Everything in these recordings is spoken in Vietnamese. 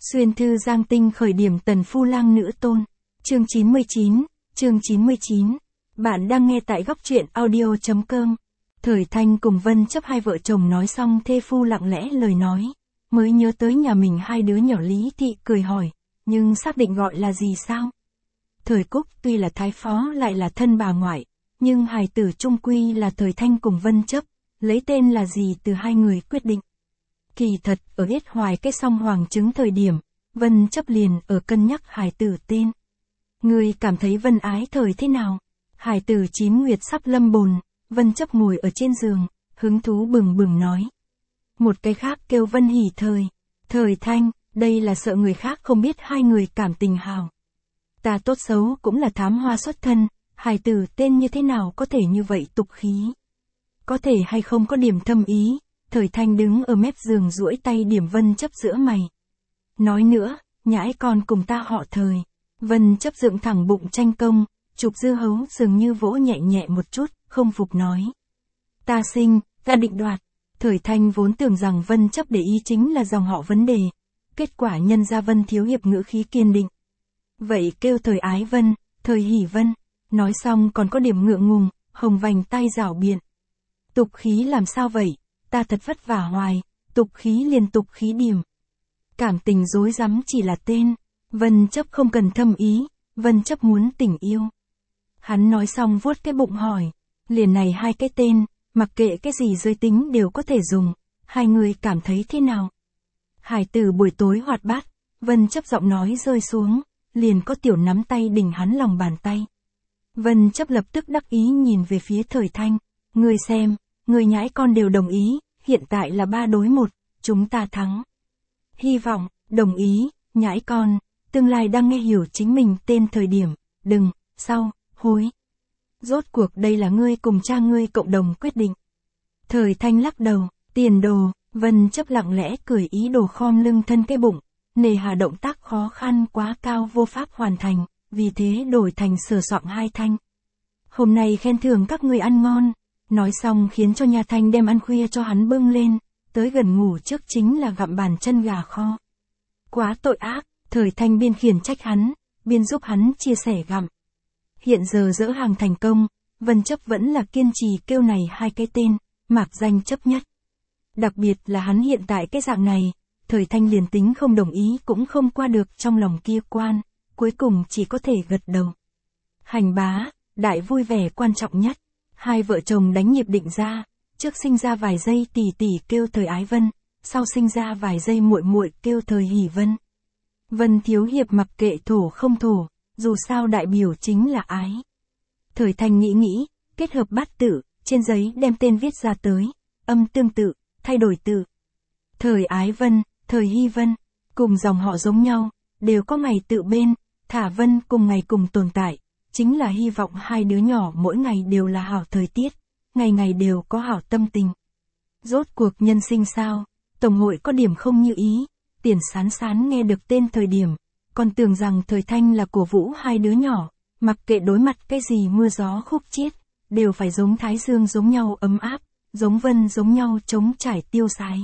Xuyên thư Giang Tinh khởi điểm tần phu lang nữ tôn. Chương 99. Bạn đang nghe tại góc truyện audio.com. Thời Thanh cùng Vân Chấp hai vợ chồng nói xong thê phu lặng lẽ lời nói. Mới nhớ tới nhà mình hai đứa nhỏ Lý Thị cười hỏi. Nhưng xác định gọi là gì sao? Thời Cúc tuy là thái phó lại là thân bà ngoại. Nhưng hài tử trung quy là Thời Thanh cùng Vân Chấp. Lấy tên là gì từ hai người quyết định. Kỳ thật, ở Yết Hoài cái song hoàng chứng thời điểm, Vân Chấp liền ở cân nhắc hài tử tên. Người cảm thấy Vân Ái Thời thế nào? Hài tử 9 nguyệt sắp lâm bồn, Vân Chấp ngồi ở trên giường, hứng thú bừng bừng nói. Một cái khác kêu Vân Hỷ Thời. Thời Thanh, đây là sợ người khác không biết hai người cảm tình hào. Ta tốt xấu cũng là thám hoa xuất thân, hài tử tên như thế nào có thể như vậy tục khí? Có thể hay không có điểm thâm ý? Thời Thanh đứng ở mép giường duỗi tay điểm Vân Chấp giữa mày. Nói nữa, nhãi con cùng ta họ Thời. Vân Chấp dựng thẳng bụng tranh công, chụp dưa hấu dường như vỗ nhẹ nhẹ một chút, không phục nói. Ta sinh, ta định đoạt. Thời Thanh vốn tưởng rằng Vân Chấp để ý chính là dòng họ vấn đề. Kết quả nhân ra Vân Thiếu Hiệp ngữ khí kiên định. Vậy kêu Thời Ái Vân, Thời Hỷ Vân. Nói xong còn có điểm ngượng ngùng, hồng vành tay rảo biện. Tục khí làm sao vậy? Ta thật vất vả hoài, tục khí liền tục khí điểm. Cảm tình rối rắm chỉ là tên, Vân Chấp không cần thâm ý, Vân Chấp muốn tình yêu. Hắn nói xong vuốt cái bụng hỏi, liền này hai cái tên, mặc kệ cái gì giới tính đều có thể dùng, hai người cảm thấy thế nào? Hải tử buổi tối hoạt bát, Vân Chấp giọng nói rơi xuống, liền có tiểu nắm tay đỉnh hắn lòng bàn tay. Vân Chấp lập tức đắc ý nhìn về phía Thời Thanh, ngươi xem. Người nhãi con đều đồng ý, hiện tại là 3 đối 1, chúng ta thắng. Hy vọng, đồng ý, nhãi con, tương lai đang nghe hiểu chính mình tên thời điểm, đừng, sau, hối. Rốt cuộc đây là ngươi cùng cha ngươi cộng đồng quyết định. Thời Thanh lắc đầu, tiền đồ, Vân Chấp lặng lẽ cười ý đồ khom lưng thân cái bụng, nề hà động tác khó khăn quá cao vô pháp hoàn thành, vì thế đổi thành sửa soạn hai thanh. Hôm nay khen thưởng các ngươi ăn ngon. Nói xong khiến cho nhà Thanh đem ăn khuya cho hắn bưng lên, tới gần ngủ trước chính là gặm bàn chân gà kho. Quá tội ác, Thời Thanh biên khiển trách hắn, biên giúp hắn chia sẻ gặm. Hiện giờ dỡ hàng thành công, Vân Chấp vẫn là kiên trì kêu này hai cái tên, mạc danh chấp nhất. Đặc biệt là hắn hiện tại cái dạng này, Thời Thanh liền tính không đồng ý cũng không qua được trong lòng kia quan, cuối cùng chỉ có thể gật đầu. Hành bá, đại vui vẻ quan trọng nhất. Hai vợ chồng đánh nhịp định ra, trước sinh ra vài giây tỷ tỷ kêu Thời Ái Vân, sau sinh ra vài giây muội muội kêu Thời Hỷ Vân. Vân Thiếu Hiệp mặc kệ thổ không thổ, dù sao đại biểu chính là ái. Thời Thanh nghĩ, kết hợp bát tự, trên giấy đem tên viết ra tới, âm tương tự, thay đổi tự. Thời Ái Vân, Thời Hy Vân, cùng dòng họ giống nhau, đều có ngày tự bên, thả Vân cùng ngày cùng tồn tại. Chính là hy vọng hai đứa nhỏ mỗi ngày đều là hảo thời tiết, ngày ngày đều có hảo tâm tình. Rốt cuộc nhân sinh sao, Tổng hội có điểm không như ý, Tiền Sán Sán nghe được tên thời điểm, còn tưởng rằng Thời Thanh là cổ vũ hai đứa nhỏ, mặc kệ đối mặt cái gì mưa gió khúc chiết, đều phải giống Thái Dương giống nhau ấm áp, giống Vân giống nhau trống trải tiêu sái.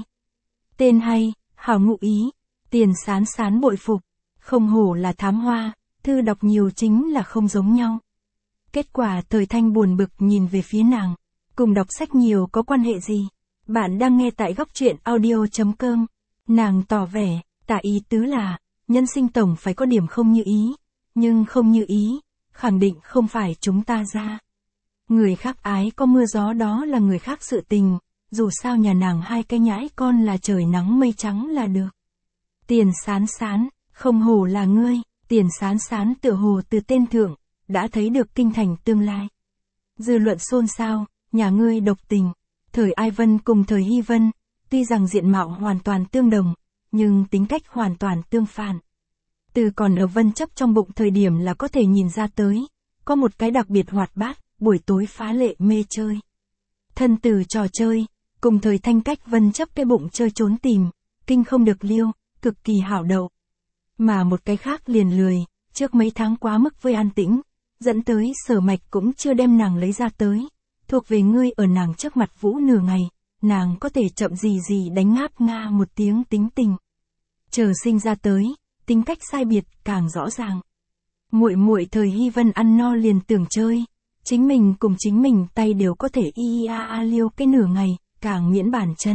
Tên hay, hảo ngụ ý, Tiền Sán Sán bội phục, không hổ là thám hoa. Thư đọc nhiều chính là không giống nhau. Kết quả Thời Thanh buồn bực nhìn về phía nàng. Cùng đọc sách nhiều có quan hệ gì? Bạn đang nghe tại góc truyện audio.com. Nàng tỏ vẻ, tả ý tứ là, nhân sinh tổng phải có điểm không như ý. Nhưng không như ý, khẳng định không phải chúng ta ra. Người khác ái có mưa gió đó là người khác sự tình. Dù sao nhà nàng hai cái nhãi con là trời nắng mây trắng là được. Tiền Sán Sán, không hổ là ngươi. Tiền Sán Sán tựa hồ từ tên thượng, đã thấy được kinh thành tương lai. Dư luận xôn xao, nhà ngươi độc tình, Thời Ái Vân cùng Thời Hy Vân, tuy rằng diện mạo hoàn toàn tương đồng, nhưng tính cách hoàn toàn tương phản. Từ còn ở Vân Chấp trong bụng thời điểm là có thể nhìn ra tới, có một cái đặc biệt hoạt bát, buổi tối phá lệ mê chơi. Thân từ trò chơi, cùng Thời Thanh cách Vân Chấp cái bụng chơi trốn tìm, kinh không được liêu, cực kỳ hảo đậu. Mà một cái khác liền lười, trước mấy tháng quá mức với an tĩnh, dẫn tới Sở Mạch cũng chưa đem nàng lấy ra tới, thuộc về ngươi ở nàng trước mặt vũ nửa ngày, nàng có thể chậm gì đánh ngáp nga một tiếng tính tình. chờ sinh ra tới, tính cách sai biệt càng rõ ràng. Muội muội thời Hy Vân ăn no liền tưởng chơi, chính mình cùng chính mình tay đều có thể y a a liêu cái nửa ngày, càng miễn bàn chân.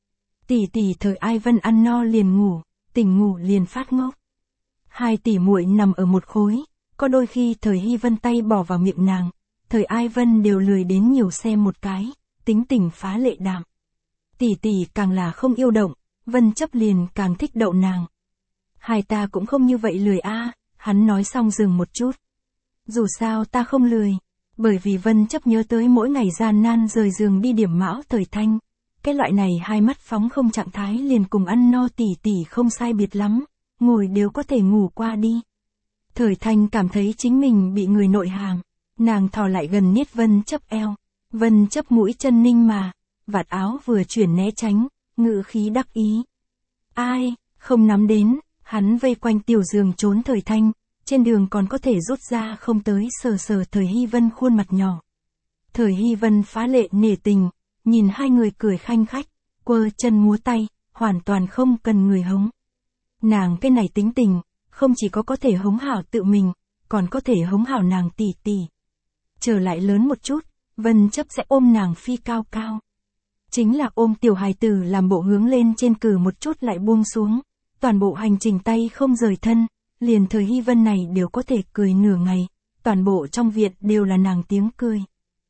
Tỷ tỷ thời Ai Vân ăn no liền ngủ, tỉnh ngủ liền phát ngốc. Hai tỷ muội nằm ở một khối, có đôi khi thời Hy Vân tay bỏ vào miệng nàng, thời Ai Vân đều lười đến nhiều xem một cái, tính tình phá lệ đạm. Tỷ tỷ càng là không yêu động, Vân chấp liền càng thích đậu nàng. Hai ta cũng không như vậy lười a, hắn nói xong dừng một chút. Dù sao ta không lười, bởi vì Vân chấp nhớ tới mỗi ngày gian nan rời giường đi điểm mão thời Thanh. Cái loại này hai mắt phóng không trạng thái liền cùng ăn no tỷ tỷ không sai biệt lắm, ngồi đều có thể ngủ qua đi. Thời Thanh cảm thấy chính mình bị người nội hàm, nàng thò lại gần niết Vân chấp eo, Vân chấp mũi chân ninh mà, vạt áo vừa chuyển né tránh, ngữ khí đắc ý. Ai, không nắm đến, hắn vây quanh tiểu giường trốn Thời Thanh, trên đường còn có thể rút ra không tới sờ sờ thời Hy Vân khuôn mặt nhỏ. Thời Hy Vân phá lệ nể tình, nhìn hai người cười khanh khách, quơ chân múa tay, hoàn toàn không cần người hống. Nàng cái này tính tình, không chỉ có thể hống hảo tự mình, còn có thể hống hảo nàng tỷ tỷ. Trở lại lớn một chút, Vân chấp sẽ ôm nàng phi cao cao. Chính là ôm tiểu hài tử làm bộ hướng lên trên cử một chút lại buông xuống, toàn bộ hành trình tay không rời thân, liền thời Hy Vân này đều có thể cười nửa ngày, toàn bộ trong viện đều là nàng tiếng cười.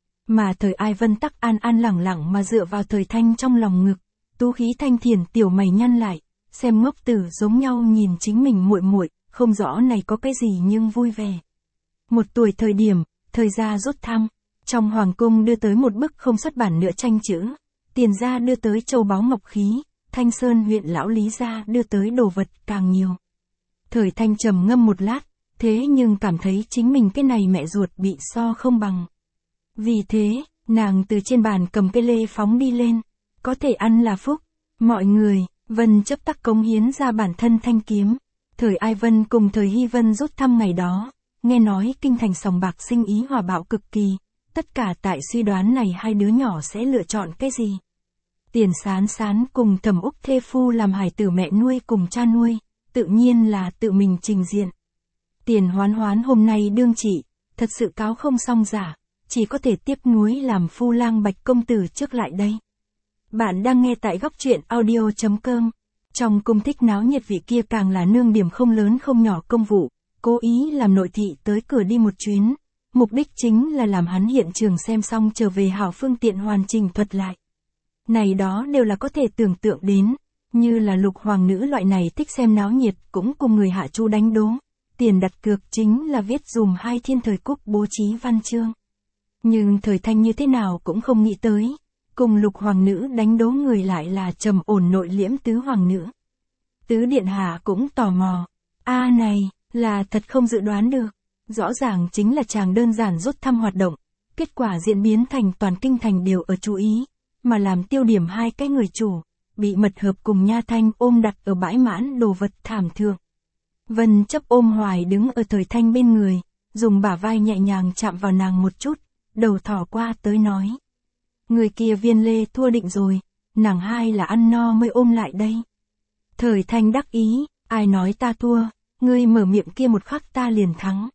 Mà thời Ai Vân tắc an an lẳng lặng mà dựa vào thời Thanh trong lòng ngực, tú khí thanh thiền tiểu mày nhăn lại, xem ngốc tử giống nhau nhìn chính mình muội muội, không rõ này có cái gì nhưng vui vẻ. Một tuổi thời điểm, thời gia rút thăm, trong hoàng cung đưa tới một bức không xuất bản nữa tranh chữ, Tiền gia đưa tới châu báu ngọc khí, Thanh Sơn huyện lão Lý gia đưa tới đồ vật càng nhiều. Thời Thanh trầm ngâm một lát, thế nhưng cảm thấy chính mình cái này mẹ ruột bị so không bằng. Vì thế, nàng từ trên bàn cầm cái lê phóng đi lên, có thể ăn là phúc, mọi người, Vân chấp tắc cống hiến ra bản thân thanh kiếm. Thời Ai Vân cùng thời Hy Vân rút thăm ngày đó, nghe nói kinh thành sòng bạc sinh ý hòa bạo cực kỳ, tất cả tại suy đoán này hai đứa nhỏ sẽ lựa chọn cái gì. Tiền Sán Sán cùng Thẩm Úc thê phu làm hài tử mẹ nuôi cùng cha nuôi, tự nhiên là tự mình trình diện. Tiền Hoán Hoán hôm nay đương trị, thật sự cáo không xong giả, chỉ có thể tiếp nối làm phu lang Bạch công tử trước lại đây. Bạn đang nghe tại góc truyện audio.com. Trong cung thích náo nhiệt vị kia càng là nương điểm không lớn không nhỏ công vụ, cố ý làm nội thị tới cửa đi một chuyến, mục đích chính là làm hắn hiện trường xem xong trở về hảo phương tiện hoàn chỉnh thuật lại. Này đó đều là có thể tưởng tượng đến, như là lục hoàng nữ loại này thích xem náo nhiệt cũng cùng người hạ chu đánh đố, tiền đặt cược chính là viết dùm hai thiên thời cúc bố trí văn chương. Nhưng thời Thanh như thế nào cũng không nghĩ tới, cùng lục hoàng nữ đánh đố người lại là trầm ổn nội liễm tứ hoàng nữ. Tứ điện hạ cũng tò mò, này, là thật không dự đoán được, rõ ràng chính là chàng đơn giản rút thăm hoạt động, kết quả diễn biến thành toàn kinh thành đều ở chú ý, mà làm tiêu điểm hai cái người chủ, bị mật hợp cùng Nha Thanh ôm đặt ở bãi mãn đồ vật thảm thượng. Vân chấp ôm hoài đứng ở thời Thanh bên người, dùng bả vai nhẹ nhàng chạm vào nàng một chút, đầu thỏ qua tới nói. Người kia viên lê thua định rồi, nàng hai là ăn no mới ôm lại đây. Thời Thanh đắc ý, ai nói ta thua, ngươi mở miệng kia một khắc ta liền thắng.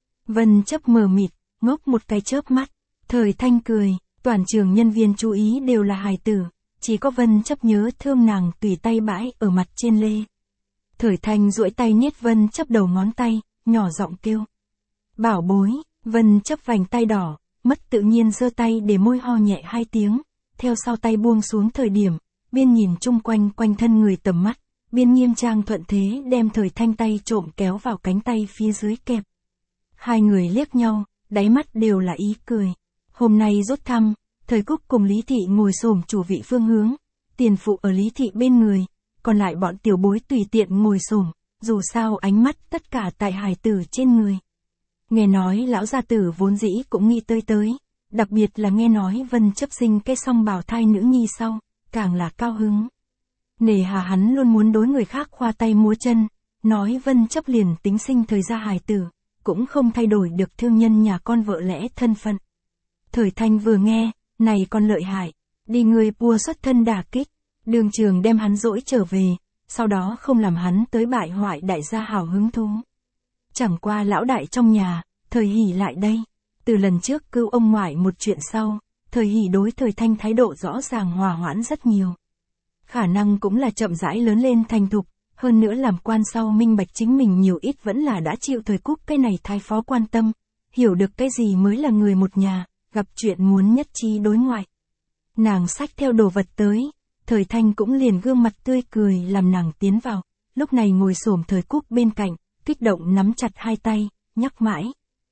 Vân chấp mờ mịt, ngốc một cái chớp mắt, thời Thanh cười, toàn trường nhân viên chú ý đều là hài tử, chỉ có Vân chấp nhớ thương nàng tùy tay bãi ở mặt trên lê. Thời Thanh duỗi tay niết Vân chấp đầu ngón tay, nhỏ giọng kêu. Bảo bối, Vân chấp vành tay đỏ, mất tự nhiên giơ tay để môi ho nhẹ hai tiếng, theo sau tay buông xuống thời điểm, biên nhìn chung quanh quanh thân người tầm mắt, biên nghiêm trang thuận thế đem thời Thanh tay trộm kéo vào cánh tay phía dưới kẹp. Hai người liếc nhau, đáy mắt đều là ý cười. Hôm nay rút thăm, thời Cúc cùng Lý Thị ngồi xổm chủ vị phương hướng, tiền phụ ở Lý Thị bên người, còn lại bọn tiểu bối tùy tiện ngồi xổm, dù sao ánh mắt tất cả tại hài tử trên người. Nghe nói lão gia tử vốn dĩ cũng nghĩ tới, đặc biệt là nghe nói Vân chấp sinh cái song bào thai nữ nhi sau, càng là cao hứng. Nề hà hắn luôn muốn đối người khác khoa tay múa chân, nói Vân chấp liền tính sinh thời gia hài tử, cũng không thay đổi được thương nhân nhà con vợ lẽ thân phận. Thời Thanh vừa nghe, này còn lợi hại, đi người bùa xuất thân đả kích, đường trường đem hắn dỗi trở về, sau đó không làm hắn tới bại hoại đại gia hào hứng thú. Chẳng qua lão đại trong nhà, Thời Hỷ lại đây. Từ lần trước cứu ông ngoại một chuyện sau, Thời Hỷ đối Thời Thanh thái độ rõ ràng hòa hoãn rất nhiều. Khả năng cũng là chậm rãi lớn lên thành thục, hơn nữa làm quan sau minh bạch chính mình nhiều ít vẫn là đã chịu Thời Cúc cái này thái phó quan tâm, hiểu được cái gì mới là người một nhà, gặp chuyện muốn nhất trí đối ngoại. Nàng xách theo đồ vật tới, Thời Thanh cũng liền gương mặt tươi cười làm nàng tiến vào, lúc này ngồi xổm Thời Cúc bên cạnh, kích động nắm chặt hai tay, nhắc mãi.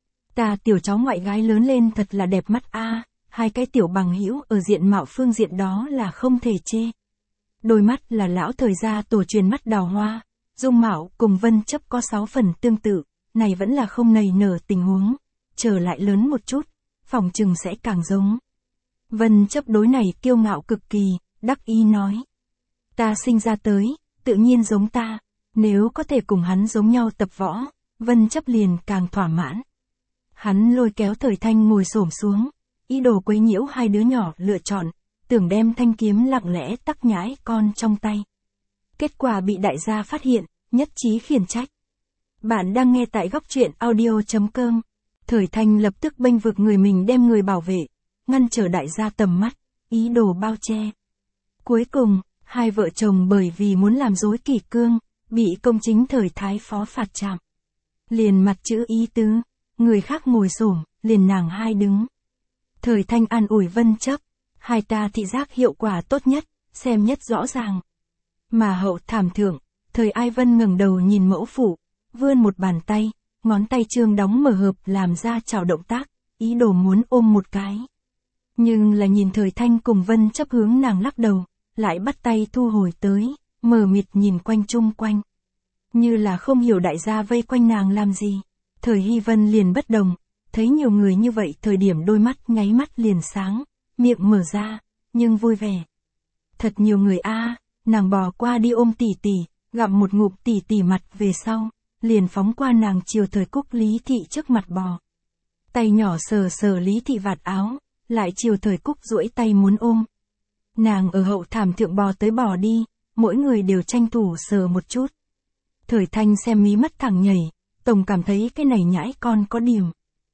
Ta tiểu cháu ngoại gái lớn lên thật là đẹp mắt a, hai cái tiểu bằng hữu ở diện mạo phương diện đó là không thể chê. Đôi mắt là lão Thời gia tổ truyền mắt đào hoa, dung mạo cùng Vân Chấp có 6 phần tương tự, này vẫn là không nảy nở tình huống, trở lại lớn một chút, phỏng chừng sẽ càng giống. Vân Chấp đối này kiêu ngạo cực kỳ, đắc ý nói. Ta sinh ra tới, tự nhiên giống ta, nếu có thể cùng hắn giống nhau tập võ, Vân Chấp liền càng thỏa mãn. Hắn lôi kéo Thời Thanh ngồi xổm xuống, ý đồ quấy nhiễu hai đứa nhỏ lựa chọn, tưởng đem thanh kiếm lặng lẽ tắc nhãi con trong tay. Kết quả bị đại gia phát hiện, nhất trí khiển trách. Bạn đang nghe tại góc truyện audio.com. Thời Thanh lập tức bênh vực người mình đem người bảo vệ, ngăn trở đại gia tầm mắt, ý đồ bao che. Cuối cùng, hai vợ chồng bởi vì muốn làm rối kỷ cương, bị công chính Thời thái phó phạt trảm. Liền mặt chữ ý tứ, người khác ngồi xổm, liền nàng hai đứng. Thời Thanh an ủi Vân Chấp, hai ta thị giác hiệu quả tốt nhất, xem nhất rõ ràng. Mà hậu thảm thượng, Thời Ai Vân ngẩng đầu nhìn mẫu phụ, vươn một bàn tay, ngón tay trương đóng mở hợp làm ra chào động tác, ý đồ muốn ôm một cái. Nhưng là nhìn Thời Thanh cùng Vân Chấp hướng nàng lắc đầu, lại bắt tay thu hồi tới, mờ mịt nhìn quanh chung quanh. Như là không hiểu đại gia vây quanh nàng làm gì. Thời Hy Vân liền bất đồng, thấy nhiều người như vậy thời điểm đôi mắt nháy mắt liền sáng, miệng mở ra, nhưng vui vẻ. Thật nhiều người a, nàng bò qua đi ôm tỷ tỷ, gặm một ngụm tỷ tỷ mặt về sau, liền phóng qua nàng chiều Thời Cúc Lý Thị trước mặt bò. Tay nhỏ sờ sờ Lý Thị vạt áo, lại chiều Thời Cúc duỗi tay muốn ôm. Nàng ở hậu thảm thượng bò tới bò đi, mỗi người đều tranh thủ sờ một chút. Thời Thanh xem mí mắt thẳng nhảy, tổng cảm thấy cái này nhãi con có điểm.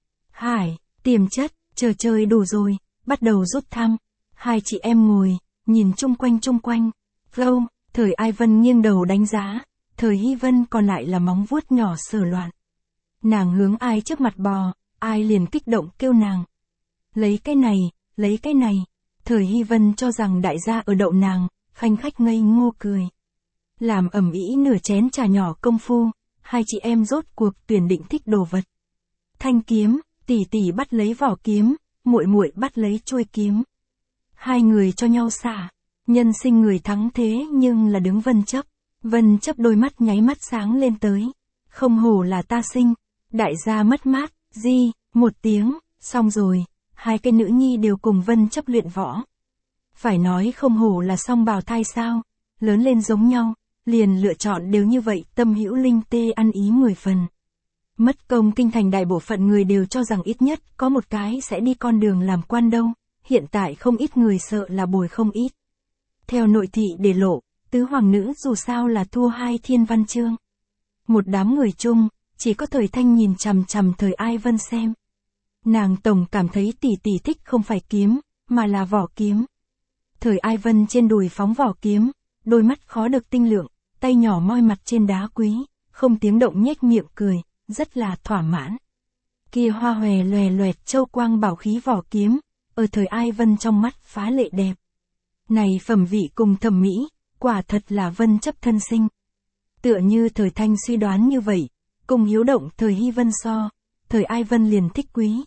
Hải, tiềm chất, chờ chơi đủ rồi, bắt đầu rút thăm. Hai chị em ngồi, nhìn chung quanh. Vô, Thời Ai Vân nghiêng đầu đánh giá, Thời Hy Vân còn lại là móng vuốt nhỏ sờ loạn. Nàng hướng ai trước mặt bò, ai liền kích động kêu nàng. Lấy cái này, Thời Hy Vân cho rằng đại gia ở đậu nàng, khanh khách ngây ngô cười. Làm ầm ĩ nửa chén trà nhỏ công phu, hai chị em rốt cuộc tuyển định thích đồ vật. Thanh kiếm, tỷ tỷ bắt lấy vỏ kiếm, muội muội bắt lấy chuôi kiếm. Hai người cho nhau xả, nhân sinh người thắng thế nhưng là đứng Vân Chấp. Vân Chấp đôi mắt nháy mắt sáng lên tới. Không hổ là ta sinh, đại gia mất mát, một tiếng, xong rồi, hai cái nữ nhi đều cùng Vân Chấp luyện võ. Phải nói không hổ là song bào thai sao, lớn lên giống nhau, liền lựa chọn đều như vậy, tâm hữu linh tê ăn ý 10 phần. Mất công kinh thành đại bộ phận người đều cho rằng ít nhất có một cái sẽ đi con đường làm quan đâu, hiện tại không ít người sợ là bồi không ít. Theo nội thị để lộ, tứ hoàng nữ dù sao là thua hai thiên văn chương. Một đám người chung, chỉ có Thời Thanh nhìn chằm chằm Thời Ai Vân xem. Nàng tổng cảm thấy tỷ tỷ thích không phải kiếm, mà là vỏ kiếm. Thời Ai Vân trên đùi phóng vỏ kiếm, đôi mắt khó được tinh lượng, tay nhỏ moi mặt trên đá quý, không tiếng động nhếch miệng cười, rất là thỏa mãn. Kia hoa hòe lòe loẹt châu quang bảo khí vỏ kiếm, ở Thời Ai Vân trong mắt phá lệ đẹp. Này phẩm vị cùng thẩm mỹ, quả thật là Vân Chấp thân sinh. Tựa như Thời Thanh suy đoán như vậy, cùng hiếu động Thời Hy Vân so, Thời Ai Vân liền thích quý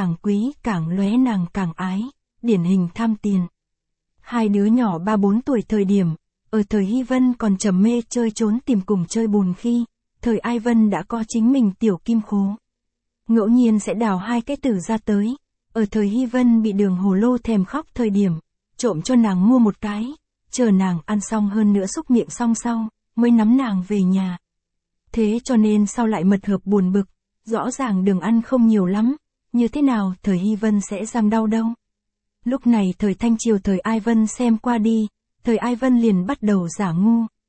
càng lóe nàng càng ái, điển hình tham tiền. Hai đứa nhỏ 3-4 tuổi thời điểm, ở Thời Hy Vân còn trầm mê chơi trốn tìm cùng chơi bùn khi, Thời Ai Vân đã có chính mình tiểu kim khố. Ngẫu nhiên sẽ đào hai cái tử ra tới, ở Thời Hy Vân bị Đường Hồ Lô thèm khóc thời điểm, trộm cho nàng mua một cái, chờ nàng ăn xong hơn nữa xúc miệng xong sau, mới nắm nàng về nhà. Thế cho nên sau lại mật hợp buồn bực, rõ ràng đường ăn không nhiều lắm, như thế nào Thời Hy Vân sẽ răng đau đâu. Lúc này Thời Thanh chiều Thời Ai Vân xem qua đi, Thời Ai Vân liền bắt đầu giả ngu,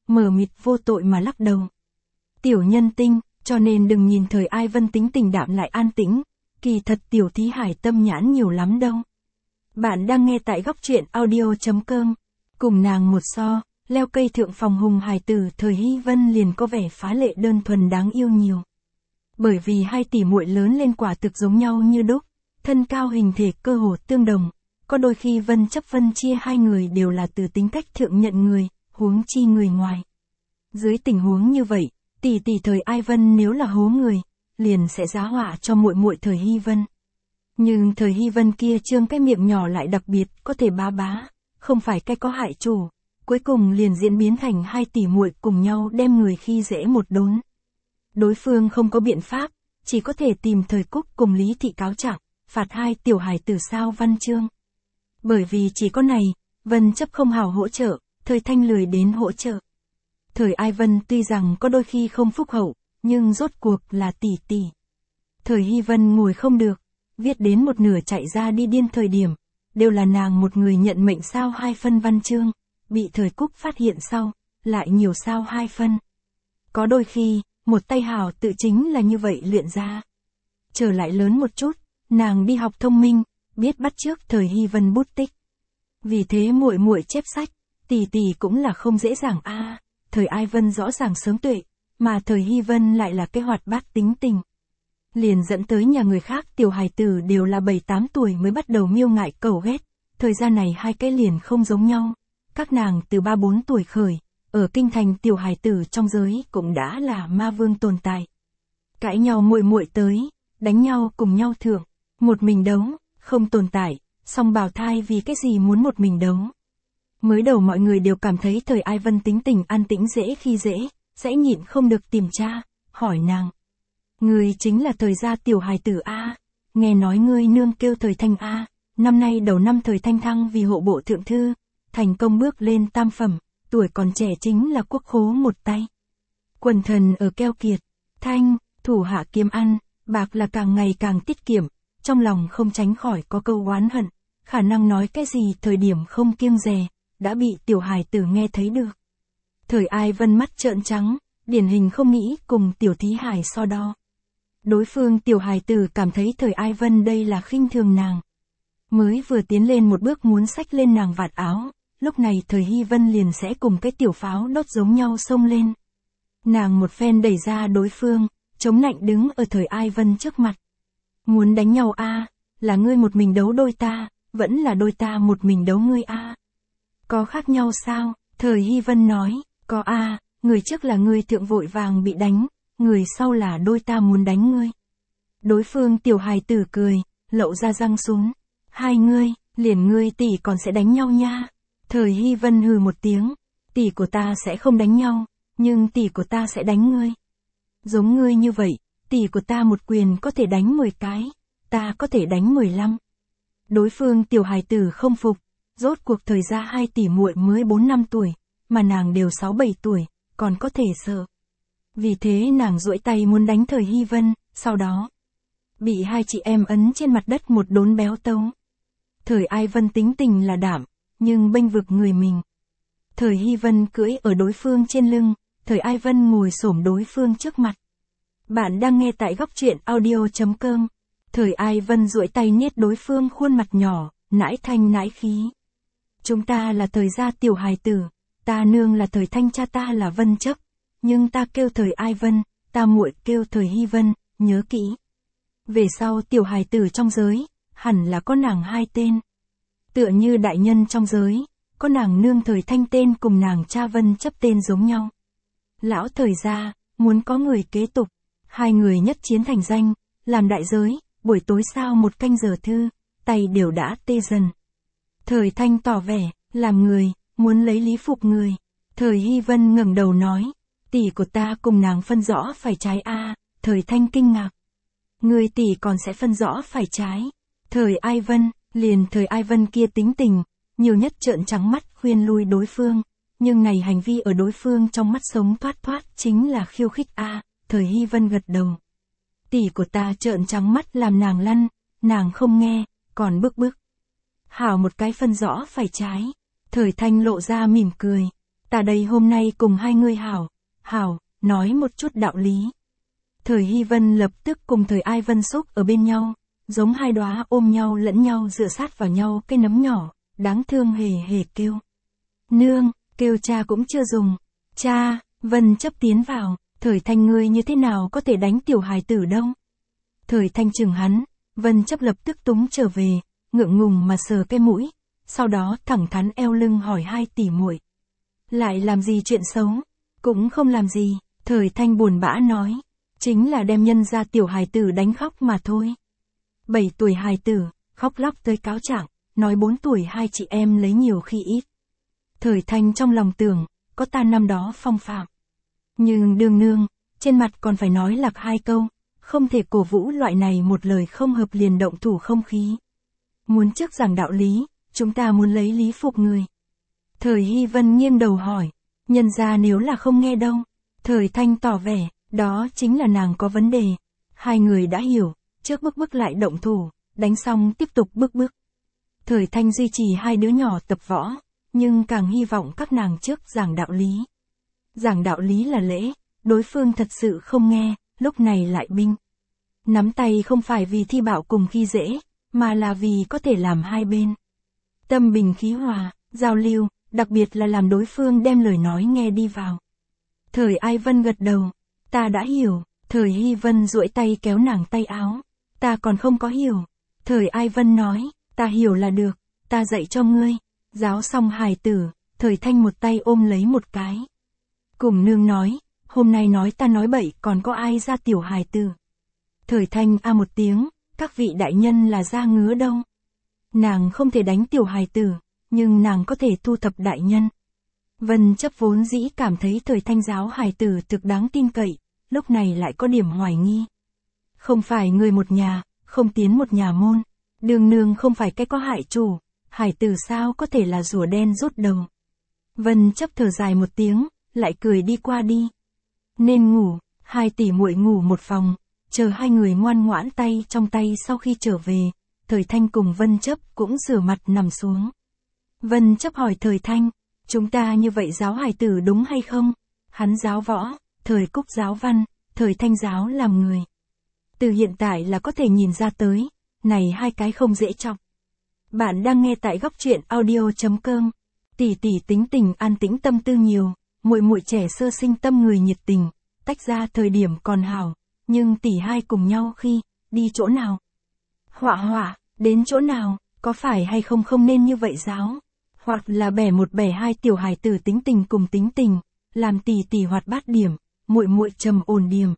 mờ mịt vô tội mà lắc đầu. Tiểu nhân tinh, cho nên đừng nhìn Thời Ai Vân tính tình đạm lại an tĩnh, kỳ thật Tiểu Thí Hải tâm nhãn nhiều lắm đâu. Bạn đang nghe tại góc truyện audio.com, cùng nàng một so, leo cây thượng phòng hùng hài tử Thời Hy Vân liền có vẻ phá lệ đơn thuần đáng yêu nhiều. Bởi vì hai tỷ muội lớn lên quả thực giống nhau như đúc, thân cao hình thể cơ hồ tương đồng, có đôi khi Vân Chấp phân chia hai người đều là từ tính cách thượng nhận người, huống chi người ngoài. Dưới tình huống như vậy, tỷ tỷ Thời Ai Vân nếu là hố người, liền sẽ giá họa cho muội muội Thời Hy Vân. Nhưng Thời Hy Vân kia trương cái miệng nhỏ lại đặc biệt, có thể bá bá, không phải cái có hại chủ, cuối cùng liền diễn biến thành hai tỷ muội cùng nhau đem người khi dễ một đốn. Đối phương không có biện pháp, chỉ có thể tìm Thời Cúc cùng Lý Thị cáo trạng, phạt hai tiểu hài tử sao văn chương. Bởi vì chỉ có này, Vân Chấp không hào hỗ trợ, Thời Thanh lười đến hỗ trợ. Thời Ai Vân tuy rằng có đôi khi không phúc hậu, nhưng rốt cuộc là tỷ tỷ. Thời Hy Vân ngồi không được, viết đến một nửa chạy ra đi điên thời điểm, đều là nàng một người nhận mệnh sao 2 phân văn chương, bị Thời Cúc phát hiện sau, lại nhiều sao 2 phân. Có đôi khi, một tay hào tự chính là như vậy luyện ra. Trở lại lớn một chút, nàng đi học thông minh, biết bắt chước Thời Hy Vân bút tích. Vì thế muội muội chép sách, tỷ tỷ cũng là không dễ dàng a. Thời Ai Vân rõ ràng sớm tuệ, mà Thời Hy Vân lại là cái hoạt bát tính tình. Liền dẫn tới nhà người khác tiểu hài tử đều là 7-8 tuổi mới bắt đầu miêu ngại cầu ghét, thời gian này hai cái liền không giống nhau. Các nàng từ 3-4 tuổi khởi, ở kinh thành tiểu hài tử trong giới cũng đã là ma vương tồn tại. Cãi nhau muội muội tới, đánh nhau cùng nhau thượng, một mình đấu, không tồn tại, song bào thai vì cái gì muốn một mình đấu. Mới đầu mọi người đều cảm thấy Thời Ai Vân tính tình an tĩnh dễ khi dễ, sẽ nhịn không được tìm tra, hỏi nàng. Ngươi chính là Thời gia tiểu hài tử A, nghe nói ngươi nương kêu Thời Thanh A, năm nay đầu năm Thời Thanh thăng vì hộ bộ thượng thư, thành công bước lên tam phẩm, tuổi còn trẻ chính là quốc khố một tay. Quần thần ở keo kiệt, Thanh, thủ hạ kiếm ăn, bạc là càng ngày càng tiết kiệm, trong lòng không tránh khỏi có câu oán hận, khả năng nói cái gì thời điểm không kiêng dè, đã bị tiểu hài tử nghe thấy được. Thời Ai Vân mắt trợn trắng, điển hình không nghĩ cùng Tiểu Thí Hải so đo. Đối phương tiểu hài tử cảm thấy Thời Ai Vân đây là khinh thường nàng. Mới vừa tiến lên một bước muốn xách lên nàng vạt áo, lúc này Thời Hy Vân liền sẽ cùng cái tiểu pháo đốt giống nhau xông lên. Nàng một phen đẩy ra đối phương, chống nạnh đứng ở Thời Ai Vân trước mặt. Muốn đánh nhau a, là ngươi một mình đấu đôi ta, vẫn là đôi ta một mình đấu ngươi a. Có khác nhau sao? Thời Hy Vân nói, có a, người trước là ngươi thượng vội vàng bị đánh, người sau là đôi ta muốn đánh ngươi. Đối phương tiểu hài tử cười, lậu ra răng súng. Hai ngươi, liền ngươi tỷ còn sẽ đánh nhau nha. Thời Hy Vân hừ một tiếng, tỷ của ta sẽ không đánh nhau, nhưng tỷ của ta sẽ đánh ngươi. Giống ngươi như vậy, tỷ của ta một quyền có thể đánh 10 cái, ta có thể đánh 15. Đối phương tiểu hài tử không phục, rốt cuộc Thời gia hai tỷ muội mới 4-5 tuổi, mà nàng đều 6-7 tuổi, còn có thể sợ. Vì thế nàng duỗi tay muốn đánh Thời Hy Vân, sau đó bị hai chị em ấn trên mặt đất một đốn béo tấu. Thời Ai Vân tính tình là đảm, nhưng bênh vực người mình. Thời Hy Vân cưỡi ở đối phương trên lưng, Thời Ai Vân ngồi xổm đối phương trước mặt. Bạn đang nghe tại góc truyện audio.com. Thời Ai Vân duỗi tay niết đối phương khuôn mặt nhỏ, nãi thanh nãi khí. Chúng ta là Thời gia tiểu hài tử, ta nương là Thời Thanh, cha ta là Vân Chấp, nhưng ta kêu Thời Ai Vân, ta muội kêu Thời Hy Vân, nhớ kỹ. Về sau tiểu hài tử trong giới, hẳn là có nàng hai tên. Tựa như đại nhân trong giới, có nàng nương Thời Thanh tên cùng nàng cha Vân Chấp tên giống nhau. Lão Thời gia, muốn có người kế tục, hai người nhất chiến thành danh, làm đại giới, buổi tối sao 1 canh giờ thư, tay đều đã tê dần. Thời Thanh tỏ vẻ, làm người, muốn lấy lý phục người. Thời Hy Vân ngẩng đầu nói, tỷ của ta cùng nàng phân rõ phải trái a. Thời Thanh kinh ngạc. Người tỷ còn sẽ phân rõ phải trái. Thời Ai Vân, liền Thời Ai Vân kia tính tình, nhiều nhất trợn trắng mắt khuyên lui đối phương, nhưng này hành vi ở đối phương trong mắt sống thoát thoát chính là khiêu khích a. Thời Hy Vân gật đầu. Tỷ của ta trợn trắng mắt làm nàng lăn, nàng không nghe, còn bức. Hảo một cái phân rõ phải trái. Thời Thanh lộ ra mỉm cười. Ta đây hôm nay cùng hai người hảo, nói một chút đạo lý. Thời Hy Vân lập tức cùng thời Ai Vân Xúc ở bên nhau, giống hai đóa ôm nhau lẫn nhau dựa sát vào nhau cái nấm nhỏ, đáng thương hề hề kêu. Nương, kêu cha cũng chưa dùng. Cha, Vân Chấp tiến vào, Thời Thanh ngươi như thế nào có thể đánh tiểu hài tử đâu. Thời Thanh chừng hắn, Vân Chấp lập tức túng trở về, ngượng ngùng mà sờ cái mũi, sau đó thẳng thắn eo lưng hỏi hai tỷ muội. Lại làm gì chuyện xấu? Cũng không làm gì, Thời Thanh buồn bã nói. Chính là đem nhân ra tiểu hài tử đánh khóc mà thôi. 7 tuổi hài tử, khóc lóc tới cáo trạng, nói 4 tuổi hai chị em lấy nhiều khi ít. Thời Thanh trong lòng tưởng, có ta năm đó phong phạm. Nhưng đường nương, trên mặt còn phải nói lạc hai câu, không thể cổ vũ loại này một lời không hợp liền động thủ không khí. Muốn trước giảng đạo lý, chúng ta muốn lấy lý phục người. Thời Hy Vân nghiêng đầu hỏi, nhân ra nếu là không nghe đâu. Thời Thanh tỏ vẻ, đó chính là nàng có vấn đề. Hai người đã hiểu, trước bức lại động thủ, đánh xong tiếp tục bức. Thời Thanh duy trì hai đứa nhỏ tập võ, nhưng càng hy vọng các nàng trước giảng đạo lý. Giảng đạo lý là lễ, đối phương thật sự không nghe, lúc này lại binh. Nắm tay không phải vì thi bạo cùng khi dễ, mà là vì có thể làm hai bên tâm bình khí hòa, giao lưu, đặc biệt là làm đối phương đem lời nói nghe đi vào. Thời Ai Vân gật đầu, ta đã hiểu. Thời Hy Vân duỗi tay kéo nàng tay áo, ta còn không có hiểu. Thời Ai Vân nói, ta hiểu là được, ta dạy cho ngươi. Giáo xong hài tử, Thời Thanh một tay ôm lấy một cái. Cùng nương nói, hôm nay nói ta nói bậy còn có ai ra tiểu hài tử. Thời Thanh a một tiếng, các vị đại nhân là da ngứa đâu. Nàng không thể đánh tiểu hài tử, nhưng nàng có thể thu thập đại nhân. Vân Chấp vốn dĩ cảm thấy Thời Thanh giáo hài tử thực đáng tin cậy, lúc này lại có điểm hoài nghi. Không phải người một nhà, không tiến một nhà môn. Đường nương không phải cái có hại chủ, hài tử sao có thể là rùa đen rút đầu. Vân Chấp thở dài một tiếng, lại cười đi qua đi. Nên ngủ, hai tỷ muội ngủ một phòng, chờ hai người ngoan ngoãn tay trong tay sau khi trở về, Thời Thanh cùng Vân Chấp cũng rửa mặt nằm xuống. Vân Chấp hỏi Thời Thanh, chúng ta như vậy giáo hài tử đúng hay không? Hắn giáo võ, Thời Cúc giáo văn, Thời Thanh giáo làm người. Từ hiện tại là có thể nhìn ra tới, này hai cái không dễ chọc. Bạn đang nghe tại góc truyện audio.com. Tỷ tỷ tính tình an tĩnh tâm tư nhiều, muội muội trẻ sơ sinh tâm người nhiệt tình, tách ra thời điểm còn hảo, nhưng tỷ hai cùng nhau khi đi chỗ nào? Họa, đến chỗ nào, có phải hay không không nên như vậy giáo? Hoặc là bẻ một bẻ hai tiểu hài tử tính tình cùng tính tình, làm tỷ tỷ hoạt bát điểm, muội muội trầm ổn điểm.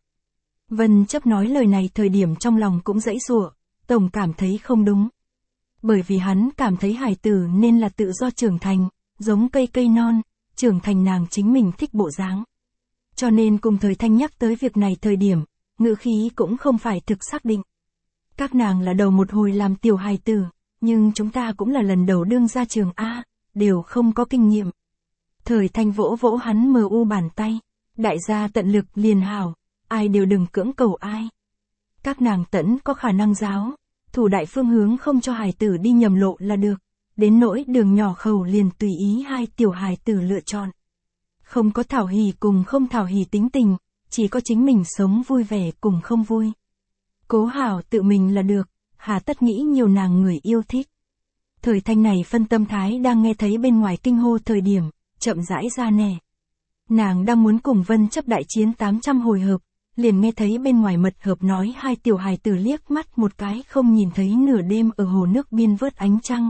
Vân Chấp nói lời này thời điểm trong lòng cũng dãy giụa, tổng cảm thấy không đúng. Bởi vì hắn cảm thấy hài tử nên là tự do trưởng thành, giống cây non, trưởng thành nàng chính mình thích bộ dáng. Cho nên cùng Thời Thanh nhắc tới việc này thời điểm, ngữ khí cũng không phải thực xác định. Các nàng là đầu một hồi làm tiểu hài tử, nhưng chúng ta cũng là lần đầu đương ra trường A, đều không có kinh nghiệm. Thời Thanh vỗ vỗ hắn mờ u bàn tay, đại gia tận lực liền hảo, ai đều đừng cưỡng cầu ai. Các nàng tẫn có khả năng giáo, thủ đại phương hướng không cho hài tử đi nhầm lộ là được, đến nỗi đường nhỏ khẩu liền tùy ý hai tiểu hài tử lựa chọn. Không có thảo hỉ cùng không thảo hỉ tính tình, chỉ có chính mình sống vui vẻ cùng không vui. Cố hảo tự mình là được, hà tất nghĩ nhiều nàng người yêu thích. Thời Thanh này phân tâm thái đang nghe thấy bên ngoài kinh hô thời điểm, chậm rãi ra nè. Nàng đang muốn cùng Vân Chấp đại chiến 800 hồi hợp, liền nghe thấy bên ngoài mật hợp nói hai tiểu hài tử liếc mắt một cái không nhìn thấy nửa đêm ở hồ nước biên vớt ánh trăng.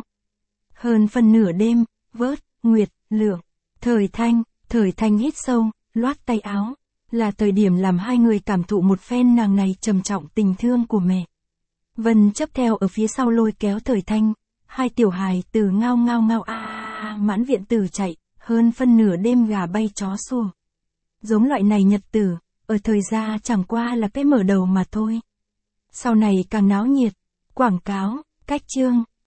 Hơn phân nửa đêm, vớt, nguyệt, lượng. Thời Thanh hít sâu, loát tay áo, là thời điểm làm hai người cảm thụ một phen nàng này trầm trọng tình thương của mẹ. Vân Chấp theo ở phía sau lôi kéo Thời Thanh, hai tiểu hài tử ngao mãn viện tử chạy, hơn phân nửa đêm gà bay chó sủa. Giống loại này nhật tử, ở thời gia chẳng qua là cái mở đầu mà thôi. Sau này càng náo nhiệt, quảng cáo, cách chương,